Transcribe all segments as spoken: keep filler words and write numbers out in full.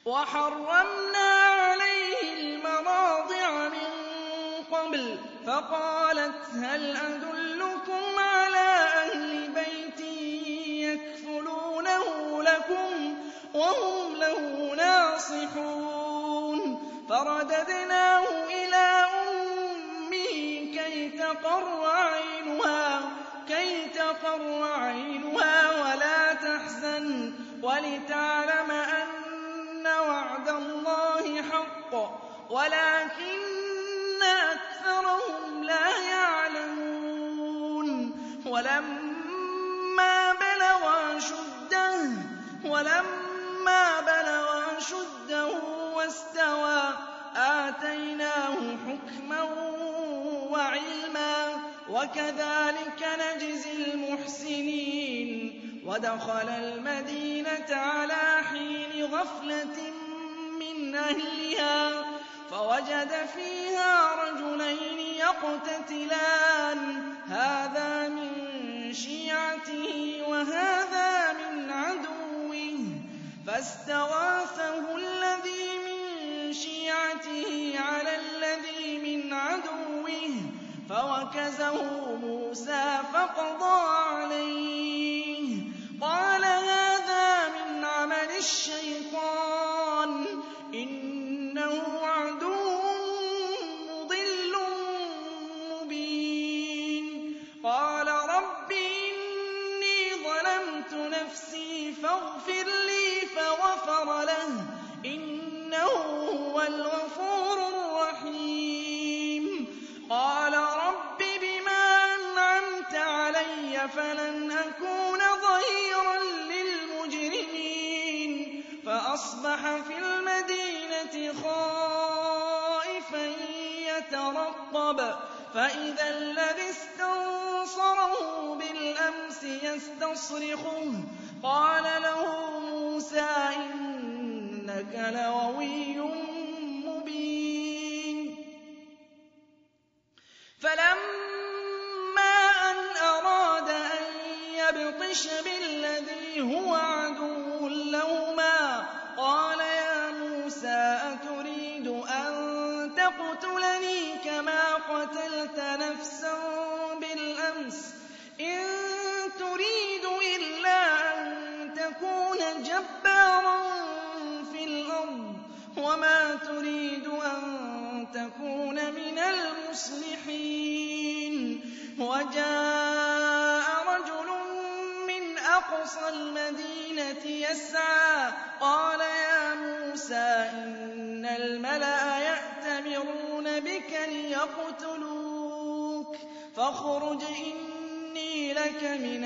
وَحَرَّمْنَا عَلَيْهِ الْمَرَاضِعَ مِن قَبْلُ فَقَالَتْ هَلْ أَدُلُّكُمْ عَلَىٰ أَهْلِ بَيْتٍ يَكْفُلُونَهُ لَكُمْ وَهُمْ لَهُ نَاصِحُونَ فَرَدَدْنَاهُ إِلَىٰ أُمِّهِ كَيْ تَقَرَّ عَيْنُهَا وَلَا تَحْزَنَ وَلِتَعْلَمَ أَنَّ وَعْدَ اللَّهِ حَقٌّ وَلَٰكِنَّ أَكْثَرَهُمْ لَا يَعْلَمُونَ وَلَمَّا بَلَغَ أَشُدَّهُ وَاسْتَوَىٰ آتَيْنَاهُ حُكْمًا وَعِلْمًا ۚ وَكَذَٰلِكَ نَجْزِي الْمُحْسِنِينَ وَدَخَلَ الْمَدِينَةَ عَلَىٰ حِينِ غَفْلَةٍ مِّنْ أَهْلِهَا فَوَجَدَ فِيهَا رَجُلَيْنِ يَقْتَتِلَانِ هَٰذَا مِن شِيعَتِهِ وَهَٰذَا مِنْ عَدُوِّهِ فَاسْتَغَاثَهُ الَّذِي مِن شِيعَتِهِ عَلَى الَّذِي مِنْ عَدُوِّهِ فَوَكَزَهُ مُوسَىٰ فَقَضَىٰ عَلَيْهِ ۖ قَالَ هَٰذَا مِنْ عَمَلِ الشَّيْطَانِ ۖ إِنَّهُ عَدُوٌّ مُّضِلٌّ مُّبِينٌ قَالَ رَبِّ إِنِّي ظَلَمْتُ نَفْسِي فَاغْفِرْ لِي فَغَفَرَ لَهُ ۚ إِنَّهُ هُوَ الْغَفُورُ الرَّحِيمُ قَالَ رَبِّ بِمَا أَنْعَمْتَ عَلَيَّ فَلَنْ أَكُونَ ظَهِيرًا لِّلْمُجْرِمِينَ فَأَصْبَحَ فِي الْمَدِينَةِ خَائِفًا يَتَرَقَّبُ فَإِذَا الَّذِي اسْتَنصَرَهُ بِالْأَمْسِ يَسْتَصْرِخُهُ قَالَ لَهُ مُوسَىٰ إِنَّكَ لَغَوِيٌّ مُّبِينٌ فَلَمَّا أَنْ أَرَادَ أَن يَبْطِشَ بِالَّذِي هُوَ عَدُوٌّ لَّهُمَا قَالَ يَا مُوسَىٰ أَتُرِيدُ أَن تَقْتُلَنِي كَمَا قَتَلْتَ نَفْسًا بِالْأَمْسِ ۖ إِن تُرِيدُ إِلَّا أَن تَكُونَ جَبَّارًا فِي الْأَرْضِ وَمَا تُرِيدُ أَن تَكُونَ مِنَ الْمُصْلِحِينَ وَجَاءَ رَجُلٌ مِّنْ أَقْصَى الْمَدِينَةِ يَسْعَىٰ قَالَ يَا مُوسَىٰ إِنَّ الْمَلَأَ يَأْتَمِرُونَ بِكَ لِيَقْتُلُوكَ فَاخْرُجْ إِنِّي لَكَ مِنَ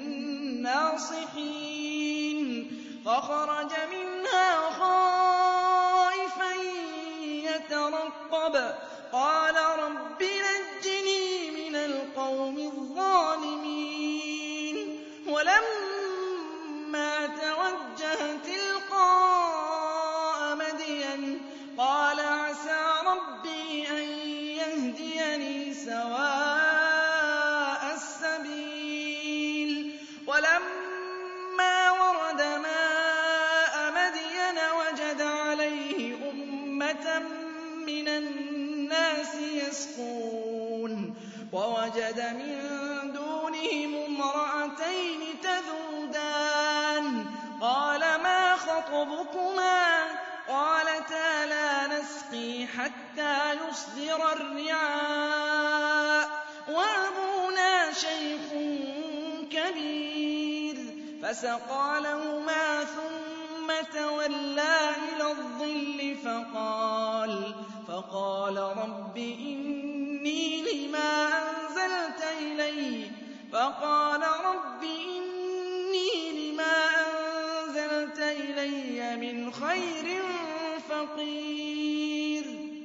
النَّاصِحِينَ فَخَرَجَ مِنْهَا خَائِفًا يَتَرَقَّبُ قَالَ رَبِّ نَجِّنِي مِنَ الْقَوْمِ الظَّالِمِينَ وَلَمَّا تَوَجَّهَ تِلْقَاءَ مَدْيَنَ قَالَ عَسَىٰ رَبِّي أَن يَهْدِيَنِي سَوَاءَ السَّبِيلِ وَلَمَّا وَرَدَ مَاءَ مَدْيَنَ وَجَدَ عَلَيْهِ أُمَّةً مِّنَ النَّاسِ يَسْقُونَ وَوَجَدَ مِن دُونِهِمُ امْرَأَتَيْنِ تَذُودَانِ قَالَ مَا خَطْبُكُمَا ۖ قَالَتَا لَا نَسْقِي حَتَّىٰ يُصْدِرَ الرِّعَاءُ وَأَبُونَا شَيْخٌ كَبِيرٌ فَسَقَىٰ لَهُمَا ثُمَّ تَوَلَّىٰ إِلَى الظِّلِّ فَقَالَ فَقَالَ رَبِّ إِنِّي لِمَا أَنزَلْتَ إِلَيَّ فَقَالَ رَبِّ إِنِّي لِمَا أَنزَلْتَ إِلَيَّ مِنْ خَيْرٍ فَقِيرٌ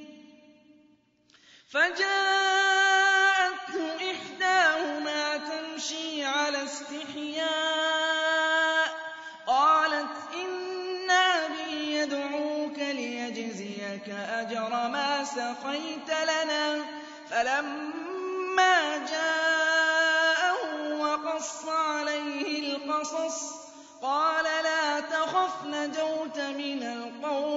فَجَاءَتْهُ إِحْدَاهُمَا تَمْشِي عَلَى اسْتِحْيَاءٍ قَالَتْ إِنَّ أَبِي يَدْعُوكَ لِيَجْزِيَكَ أَجْرَ مَا سَقَيْتَ لَنَا فَلَمَّا جَاءَهُ وَقَصَّ عَلَيْهِ الْقَصَصَ قَالَ لَا تَخَفْ نَجَوْتَ مِنَ الْقَوْمِ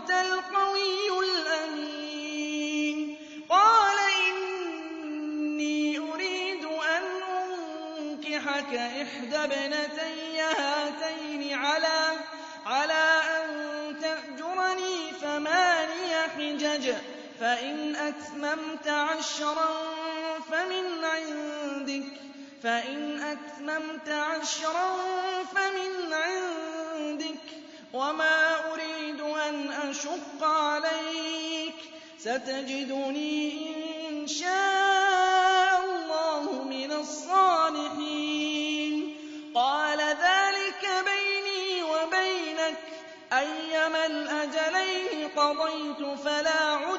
وأنت القوي الأمين. قال إني أريد أن أنكحك إحدى ابنتي هاتين على على أن تأجرني ثماني حجج، فإن أتممت عشرا فمن عندك فإن أتممت عشرا فمن عندك وما أريد أن أشق عليك، ستجدني إن شاء الله من الصالحين. قال ذلك بيني وبينك، أيما الأجلين قضيت فلا عدوان